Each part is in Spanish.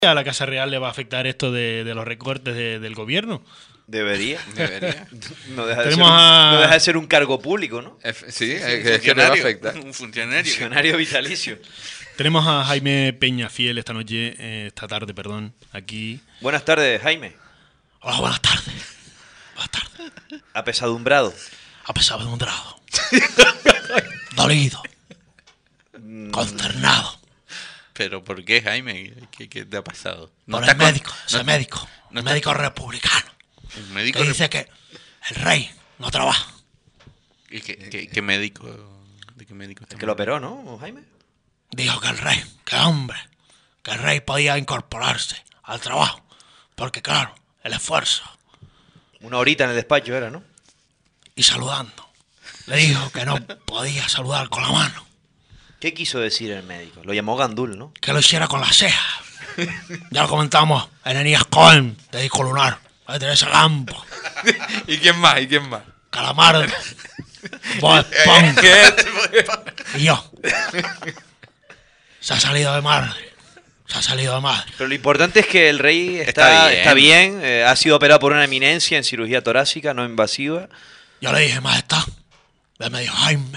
a la Casa Real le va a afectar esto de los recortes del gobierno. Debería. No deja Tenemos de ser un cargo público, ¿no? Sí, es que le va a afectar. Un funcionario. Funcionario vitalicio. Tenemos a Jaime Peñafiel esta tarde, aquí. Buenas tardes, Jaime. Hola, buenas tardes. Buenas tardes. Apesadumbrado. Apesadumbrado. Dolido. Consternado. ¿Pero por qué, Jaime? ¿Qué te ha pasado? Por estás el médico, no- ese médico. no El estás médico con- republicano. El médico... Que dice que el rey no trabaja. ¿Y qué médico? ¿De qué médico El que lo operó, ¿no, Jaime? Dijo que el rey, que el rey podía incorporarse al trabajo. Porque claro, el esfuerzo. Una horita en el despacho era, ¿no? Y saludando. Le dijo que no podía saludar con la mano. ¿Qué quiso decir el médico? Lo llamó Gandul, ¿no? Que lo hiciera con las cejas. Ya lo comentamos en Enías Cohen, de Disco Lunar. De Teresa Campo. ¿Y quién más? Calamardo. Bob Esponja. Y yo. Se ha salido de madre. Pero lo importante es que el rey Está está bien, ha sido operado por una eminencia en cirugía torácica no invasiva. Yo le dije, majestad. Él me dijo, Jaime.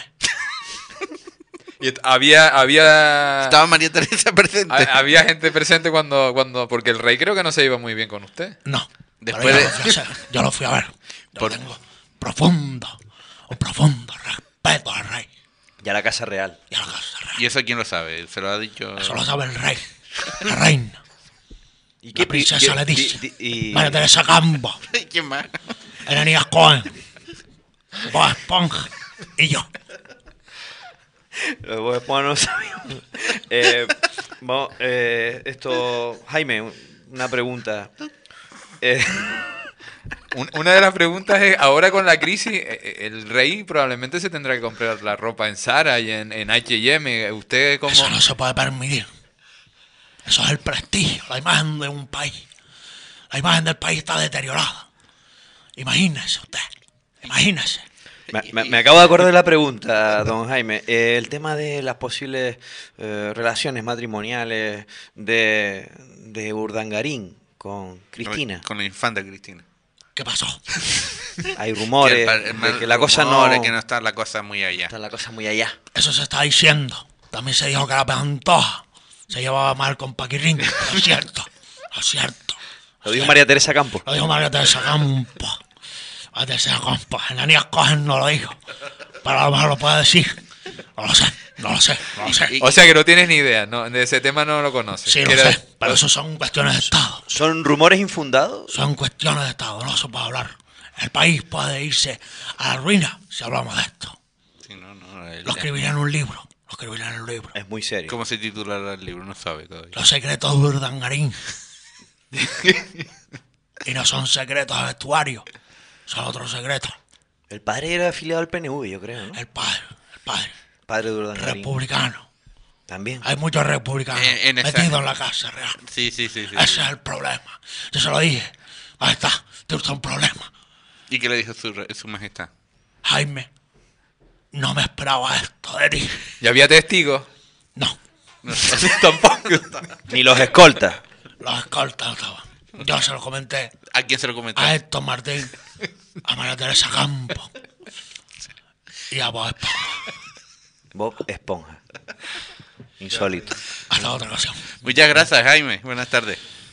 Y había Estaba María Teresa presente. había gente presente cuando porque el rey creo que no se iba muy bien con usted. No. Después pero yo lo fui a ver. Yo tengo un profundo respeto al rey Y a la Casa Real. y a la Casa Real. ¿Y eso quién lo sabe? ¿Se lo ha dicho? Eso lo sabe el rey, la reina, ¿Y la princesa Leticia, y- María Teresa Campo, ¿Quién más? Enías Cohen, Bob Esponja y yo. Los Esponja no sabíamos. Jaime, una pregunta. Una de las preguntas es, ahora con la crisis, el rey probablemente se tendrá que comprar la ropa en Zara y en H&M. ¿Usted cómo...? Eso no se puede permitir. Eso es el prestigio, la imagen de un país. La imagen del país está deteriorada. Imagínese usted, imagínese. Me acabo de acordar de la pregunta, don Jaime. El tema de las posibles relaciones matrimoniales de Urdangarín con Cristina. Con la infanta Cristina. ¿Qué pasó? Hay rumores de que la cosa no... que no está la cosa muy allá. Está la cosa muy allá. Eso se está diciendo. También se dijo que la Pantoja se llevaba mal con Paquirrín. Lo cierto, lo cierto. Lo dijo María Teresa Campos. Lo dijo María Teresa Campo. María Teresa Campo. Enías Cohen no lo dijo. Pero a lo mejor lo puede decir. No lo sé. O sea que no tienes ni idea, ¿no? De ese tema no lo conoces. Sí, lo Quiero- sé. Pero eso son cuestiones de Estado. ¿Son rumores infundados? Son cuestiones de Estado. No se puede hablar. El país puede irse a la ruina si hablamos de esto. Sí, no, Lo escribiré en un libro. Es muy serio. ¿Cómo se titulará el libro? No sabe todavía. Los secretos de Urdangarín. Y no son secretos de vestuario. Son otros secretos. El padre era afiliado al PNV, yo creo, ¿no? El padre. Padre de Urdangarín. Republicano. También. Hay muchos republicanos En esa- metidos en la Casa Real. Sí. Ese es el problema. Yo se lo dije. Ahí está. Tiene usted un problema. ¿Y qué le dijo su majestad? Jaime, no me esperaba esto de ti. ¿Y había testigos? No. Tampoco. Ni los escoltas. Los escoltas no estaban. Yo se lo comenté ¿A quién se lo comentó? a Héctor Martín, a María Teresa Campo y a Bob Esponja. Bob Esponja. Insólito. Hasta otra ocasión. Muchas gracias, Jaime. Buenas tardes.